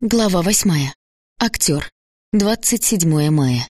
Глава 8. Актер. 27 мая.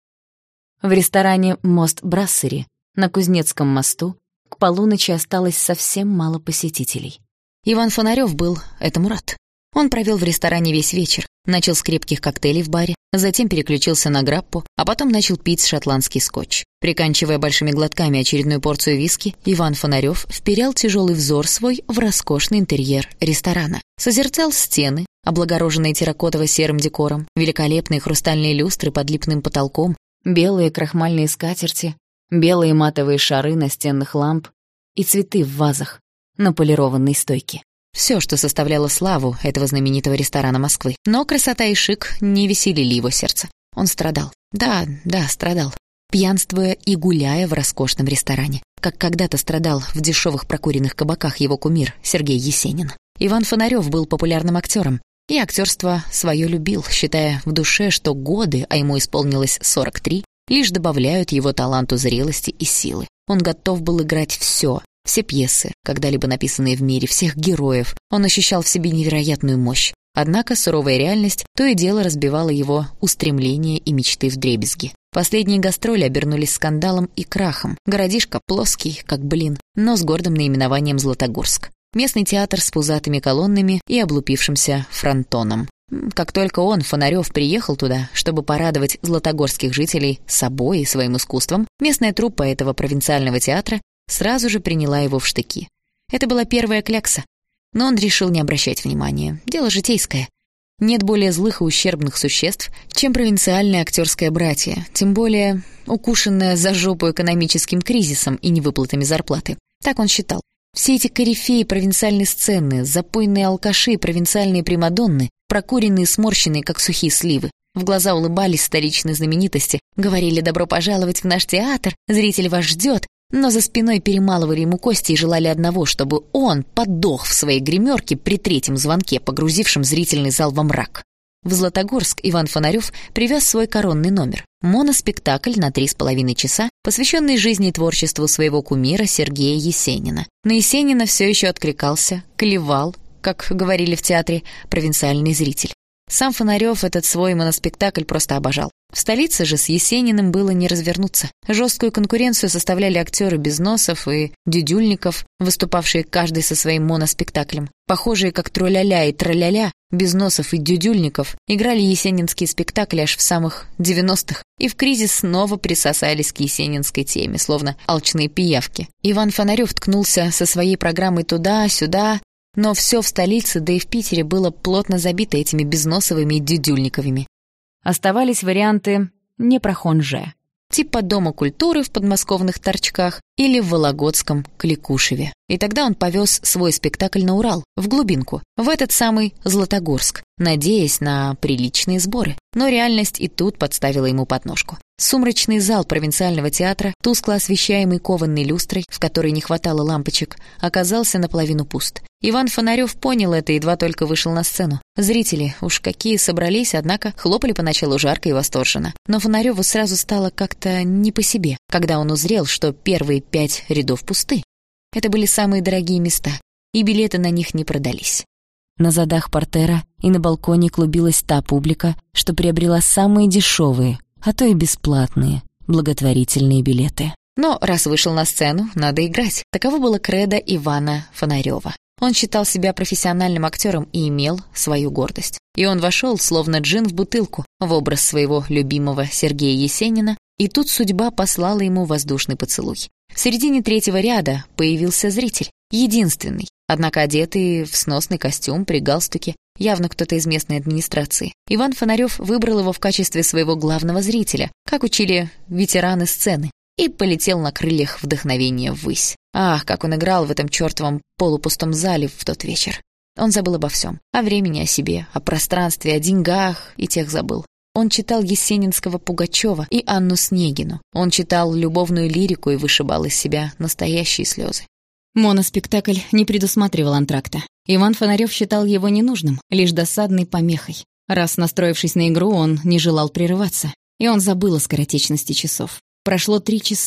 В ресторане «Мост Брассери» на Кузнецком мосту к полуночи осталось совсем мало посетителей. Иван Фонарёв был этому рад. Он провел в ресторане весь вечер, начал с крепких коктейлей в баре, затем переключился на граппу, а потом начал пить шотландский скотч. Приканчивая большими глотками очередную порцию виски, Иван Фонарёв вперял тяжелый взор свой в роскошный интерьер ресторана. Созерцал стены, облагороженные терракотово-серым декором, великолепные хрустальные люстры под липным потолком, белые крахмальные скатерти, белые матовые шары настенных ламп и цветы в вазах на полированной стойке. Все, что составляло славу этого знаменитого ресторана Москвы. Но красота и шик не веселили его сердце. Он страдал. Да, страдал. Пьянствуя и гуляя в роскошном ресторане. Как когда-то страдал в дешевых прокуренных кабаках его кумир Сергей Есенин. Иван Фонарёв был популярным актером. И актерство свое любил, считая в душе, что годы, а ему исполнилось 43, лишь добавляют его таланту зрелости и силы. Он готов был играть все пьесы, когда-либо написанные в мире, всех героев. Он ощущал в себе невероятную мощь. Однако суровая реальность то и дело разбивала его устремления и мечты вдребезги. Последние гастроли обернулись скандалом и крахом. Городишко плоский, как блин, но с гордым наименованием Златогорск. Местный театр с пузатыми колоннами и облупившимся фронтоном. Как только он, Фонарёв, приехал туда, чтобы порадовать златогорских жителей собой и своим искусством, местная труппа этого провинциального театра сразу же приняла его в штыки. Это была первая клякса. Но он решил не обращать внимания. Дело житейское. Нет более злых и ущербных существ, чем провинциальное актерское братье, тем более укушенное за жопу экономическим кризисом и невыплатами зарплаты. Так он считал. Все эти корифеи провинциальной сцены, запойные алкаши, провинциальные примадонны, прокуренные, сморщенные, как сухие сливы. В глаза улыбались столичные знаменитости, говорили «добро пожаловать в наш театр, зритель вас ждет», но за спиной перемалывали ему кости и желали одного, чтобы он подох в своей гримерке при третьем звонке, погрузившем зрительный зал во мрак. В Златогорск Иван Фонарёв привез свой коронный номер — моноспектакль на 3,5 часа, посвященный жизни и творчеству своего кумира Сергея Есенина. На Есенина все еще откликался, клевал, как говорили в театре, провинциальный зритель. Сам Фонарёв этот свой моноспектакль просто обожал. В столице же с Есениным было не развернуться. Жесткую конкуренцию составляли актеры Безносов и Дюдюльников, выступавшие каждый со своим моноспектаклем. Похожие как Тру-ля-ля и Тра-ля-ля, Безносов и Дюдюльников играли есенинские спектакли аж в самых 90-х и в кризис снова присосались к есенинской теме, словно алчные пиявки. Иван Фонарёв ткнулся со своей программой туда-сюда, но все в столице, да и в Питере было плотно забито этими Безносовыми и Дюдюльниковыми. Оставались варианты не про Хонже. Типа Дома культуры в подмосковных Торчках или в Вологодском Кликушеве. И тогда он повез свой спектакль на Урал, в глубинку, в этот самый Златогорск, надеясь на приличные сборы. Но реальность и тут подставила ему подножку. Сумрачный зал провинциального театра, тускло освещаемый кованой люстрой, в которой не хватало лампочек, оказался наполовину пуст. Иван Фонарёв понял это, едва только вышел на сцену. Зрители, уж какие собрались, однако, хлопали поначалу жарко и восторженно. Но Фонарёву сразу стало как-то не по себе, когда он узрел, что первые 5 рядов пусты. Это были самые дорогие места, и билеты на них не продались. На задах портера и на балконе клубилась та публика, что приобрела самые дешевые, а то и бесплатные, благотворительные билеты. Но раз вышел на сцену, надо играть. Таково было кредо Ивана Фонарёва. Он считал себя профессиональным актером и имел свою гордость. И он вошел, словно джин в бутылку, в образ своего любимого Сергея Есенина, и тут судьба послала ему воздушный поцелуй. В середине 3-го ряда появился зритель, единственный, однако одетый в сносный костюм при галстуке, явно кто-то из местной администрации. Иван Фонарёв выбрал его в качестве своего главного зрителя, как учили ветераны сцены, и полетел на крыльях вдохновения ввысь. Ах, как он играл в этом чёртовом полупустом зале в тот вечер. Он забыл обо всем. О времени, о себе, о пространстве, о деньгах, и тех забыл. Он читал есенинского Пугачёва и Анну Снегину. Он читал любовную лирику и вышибал из себя настоящие слезы. Моноспектакль не предусматривал антракта. Иван Фонарёв считал его ненужным, лишь досадной помехой. Раз настроившись на игру, он не желал прерываться, и он забыл о скоротечности часов. Прошло 3 часа.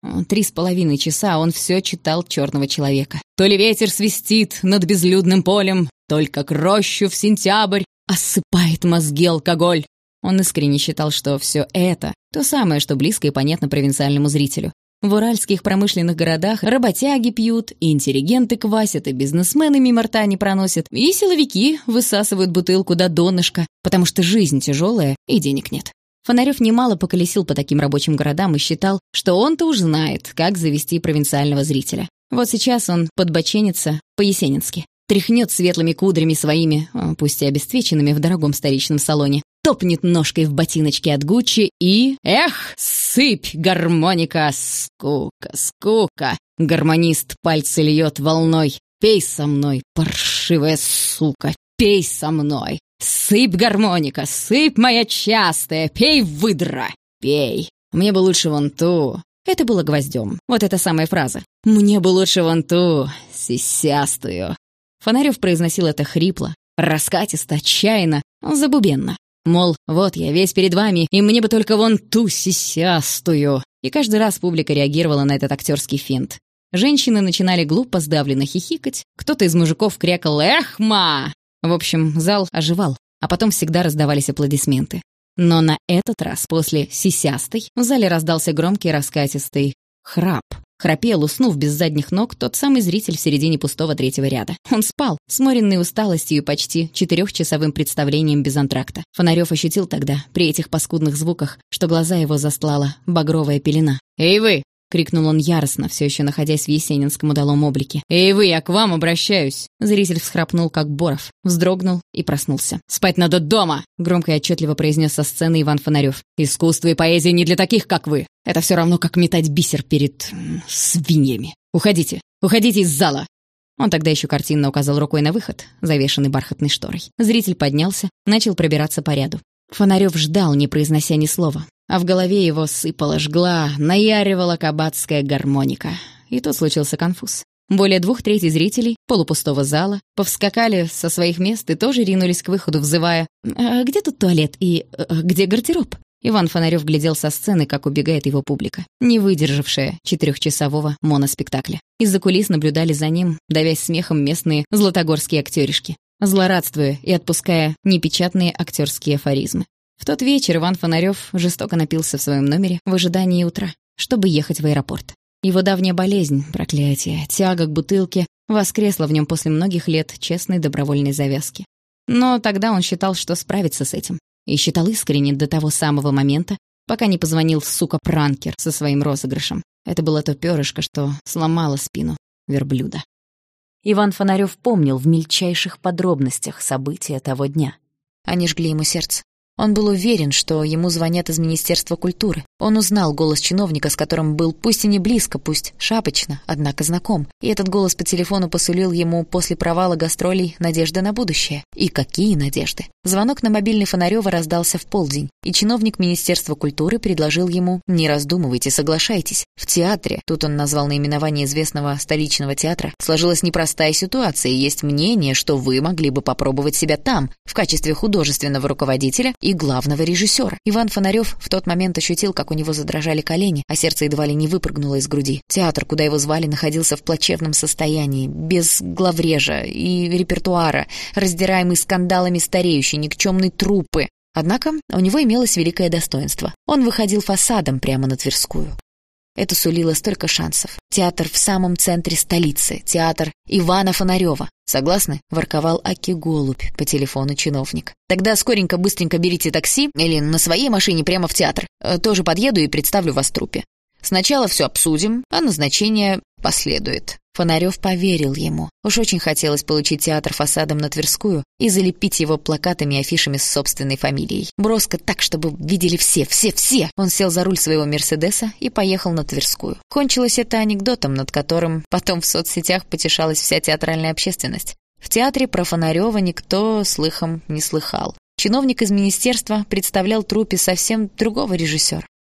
3,5 часа он все читал «Черного человека». То ли ветер свистит над безлюдным полем, только к рощу в сентябрь осыпает мозги алкоголь. Он искренне считал, что все это то самое, что близко и понятно провинциальному зрителю. В уральских промышленных городах работяги пьют, и интеллигенты квасят, и бизнесмены мимо рта не проносят, и силовики высасывают бутылку до донышка, потому что жизнь тяжелая и денег нет. Фонарёв немало поколесил по таким рабочим городам и считал, что он-то уж знает, как завести провинциального зрителя. Вот сейчас он подбоченится по-есенински, тряхнет светлыми кудрями своими, пусть и обесцвеченными в дорогом столичном салоне, топнет ножкой в ботиночке от Гуччи и... Эх, сыпь, гармоника, скука, скука. Гармонист пальцы льет волной. Пей со мной, паршивая сука, пей со мной. Сыпь, гармоника, сыпь моя частая, пей, выдра, пей. Мне бы лучше вон ту. Это было гвоздем. Вот эта самая фраза. Мне бы лучше вон ту, сисястую. Фонарёв произносил это хрипло, раскатисто, отчаянно, забубенно. Мол, вот я весь перед вами, и мне бы только вон ту сисястую. И каждый раз публика реагировала на этот актерский финт. Женщины начинали глупо, сдавленно хихикать, кто-то из мужиков крякал «Эх, ма!». В общем, зал оживал, а потом всегда раздавались аплодисменты. Но на этот раз, после сисястой, в зале раздался громкий раскатистый храп. Храпел, уснув без задних ног, тот самый зритель в середине пустого 3-го ряда. Он спал, сморенный усталостью и почти 4-часовым представлением без антракта. Фонарёв ощутил тогда, при этих паскудных звуках, что глаза его застлала багровая пелена. «Эй вы!» — крикнул он яростно, все еще находясь в есенинском удалом облике. «Эй вы, я к вам обращаюсь!» Зритель всхрапнул, как Боров, вздрогнул и проснулся. «Спать надо дома!» — громко и отчетливо произнес со сцены Иван Фонарёв. «Искусство и поэзия не для таких, как вы! Это все равно, как метать бисер перед... свиньями! Уходите! Уходите из зала!» Он тогда еще картинно указал рукой на выход, завешенный бархатной шторой. Зритель поднялся, начал пробираться по ряду. Фонарёв ждал, не произнося ни слова. А в голове его сыпала, жгла, наяривала кабацкая гармоника. И тут случился конфуз. Более 2/3 зрителей полупустого зала повскакали со своих мест и тоже ринулись к выходу, взывая «Где тут туалет и где гардероб?». Иван Фонарёв глядел со сцены, как убегает его публика, не выдержавшая 4-часового моноспектакля. Из-за кулис наблюдали за ним, давясь смехом местные златогорские актёришки, злорадствуя и отпуская непечатные актерские афоризмы. В тот вечер Иван Фонарёв жестоко напился в своем номере в ожидании утра, чтобы ехать в аэропорт. Его давняя болезнь, проклятие, тяга к бутылке воскресла в нем после многих лет честной добровольной завязки. Но тогда он считал, что справится с этим. И считал искренне до того самого момента, пока не позвонил, сука, пранкер со своим розыгрышем. Это было то перышко, что сломало спину верблюда. Иван Фонарёв помнил в мельчайших подробностях события того дня. Они жгли ему сердце. Он был уверен, что ему звонят из Министерства культуры. Он узнал голос чиновника, с которым был пусть и не близко, пусть шапочно, однако знаком. И этот голос по телефону посулил ему после провала гастролей надежды на будущее. И какие надежды? Звонок на мобильный Фонарёва раздался в полдень, и чиновник Министерства культуры предложил ему «Не раздумывайте, соглашайтесь». В театре, тут он назвал наименование известного столичного театра, сложилась непростая ситуация, и есть мнение, что вы могли бы попробовать себя там, в качестве художественного руководителя и главного режиссера. Иван Фонарёв в тот момент ощутил, как у него задрожали колени, а сердце едва ли не выпрыгнуло из груди. Театр, куда его звали, находился в плачевном состоянии, без главрежа и репертуара, раздираемый скандалами стареющей, никчемной труппы. Однако у него имелось великое достоинство. Он выходил фасадом прямо на Тверскую. Это сулило столько шансов. Театр в самом центре столицы. Театр Ивана Фонарёва. «Согласны?» — ворковал Аки Голубь по телефону чиновник. «Тогда скоренько, быстренько берите такси или на своей машине прямо в театр. Тоже подъеду и представлю вас труппе. Сначала все обсудим, а назначение последует». Фонарёв поверил ему. Уж очень хотелось получить театр фасадом на Тверскую и залепить его плакатами и афишами с собственной фамилией. Броско так, чтобы видели все. Он сел за руль своего «Мерседеса» и поехал на Тверскую. Кончилось это анекдотом, над которым потом в соцсетях потешалась вся театральная общественность. В театре про Фонарёва никто слыхом не слыхал. Чиновник из министерства представлял труппе совсем другого режиссера.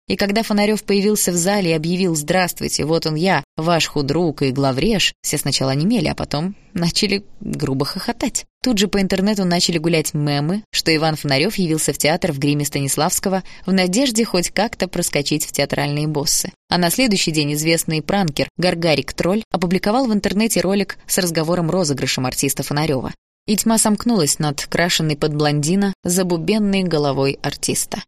И когда Фонарев появился в зале и объявил: «Здравствуйте, вот он я, ваш худрук и главреж», все сначала онемели, а потом начали грубо хохотать. Тут же по интернету начали гулять мемы, что Иван Фонарев явился в театр в гриме Станиславского в надежде хоть как-то проскочить в театральные боссы. А на следующий день известный пранкер Гаргарик Тролль опубликовал в интернете ролик с разговором-розыгрышем артиста Фонарева. И тьма сомкнулась над крашенной под блондина забубенной головой артиста.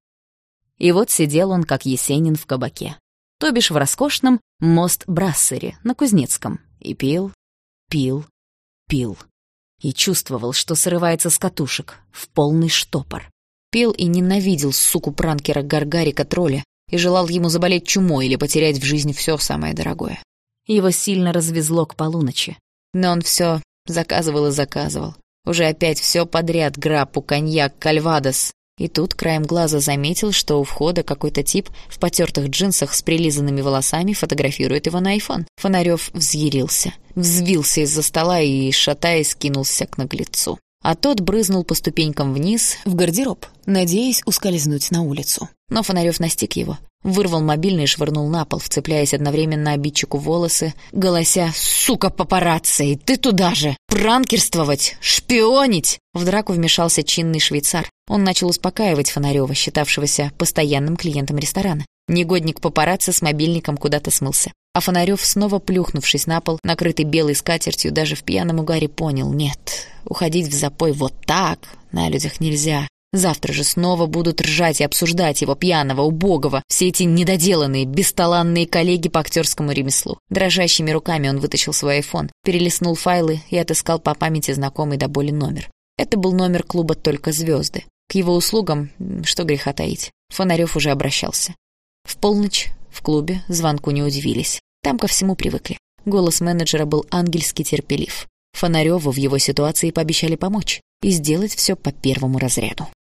И вот сидел он, как Есенин, в кабаке, то бишь в роскошном Мост-Брассере на Кузнецком, и пил, пил, пил. И чувствовал, что срывается с катушек, в полный штопор. Пил и ненавидел суку-пранкера Гаргарика Тролля и желал ему заболеть чумой или потерять в жизни все самое дорогое. Его сильно развезло к полуночи. Но он все заказывал и заказывал. Уже опять все подряд: граппу, коньяк, кальвадос. И тут краем глаза заметил, что у входа какой-то тип в потертых джинсах с прилизанными волосами фотографирует его на айфон. Фонарев взъярился, взвился из-за стола и, шатаясь, кинулся к наглецу. А тот брызнул по ступенькам вниз в гардероб, надеясь ускользнуть на улицу. Но Фонарев настиг его, вырвал мобильный и швырнул на пол, вцепляясь одновременно обидчику в волосы, голося: «Сука папарацци, ты туда же! Пранкерствовать! Шпионить!» В драку вмешался чинный швейцар. Он начал успокаивать Фонарева, считавшегося постоянным клиентом ресторана. Негодник папарацци с мобильником куда-то смылся. А Фонарев, снова плюхнувшись на пол, накрытый белой скатертью, даже в пьяном угаре понял: нет, уходить в запой вот так на людях нельзя. Завтра же снова будут ржать и обсуждать его пьяного, убогого, все эти недоделанные, бесталанные коллеги по актерскому ремеслу. Дрожащими руками он вытащил свой айфон, перелистнул файлы и отыскал по памяти знакомый до боли номер. Это был номер клуба «Только звезды». К его услугам, что греха таить, Фонарев уже обращался. В полночь в клубе звонку не удивились. Там ко всему привыкли. Голос менеджера был ангельски терпелив. Фонареву в его ситуации пообещали помочь и сделать все по первому разряду.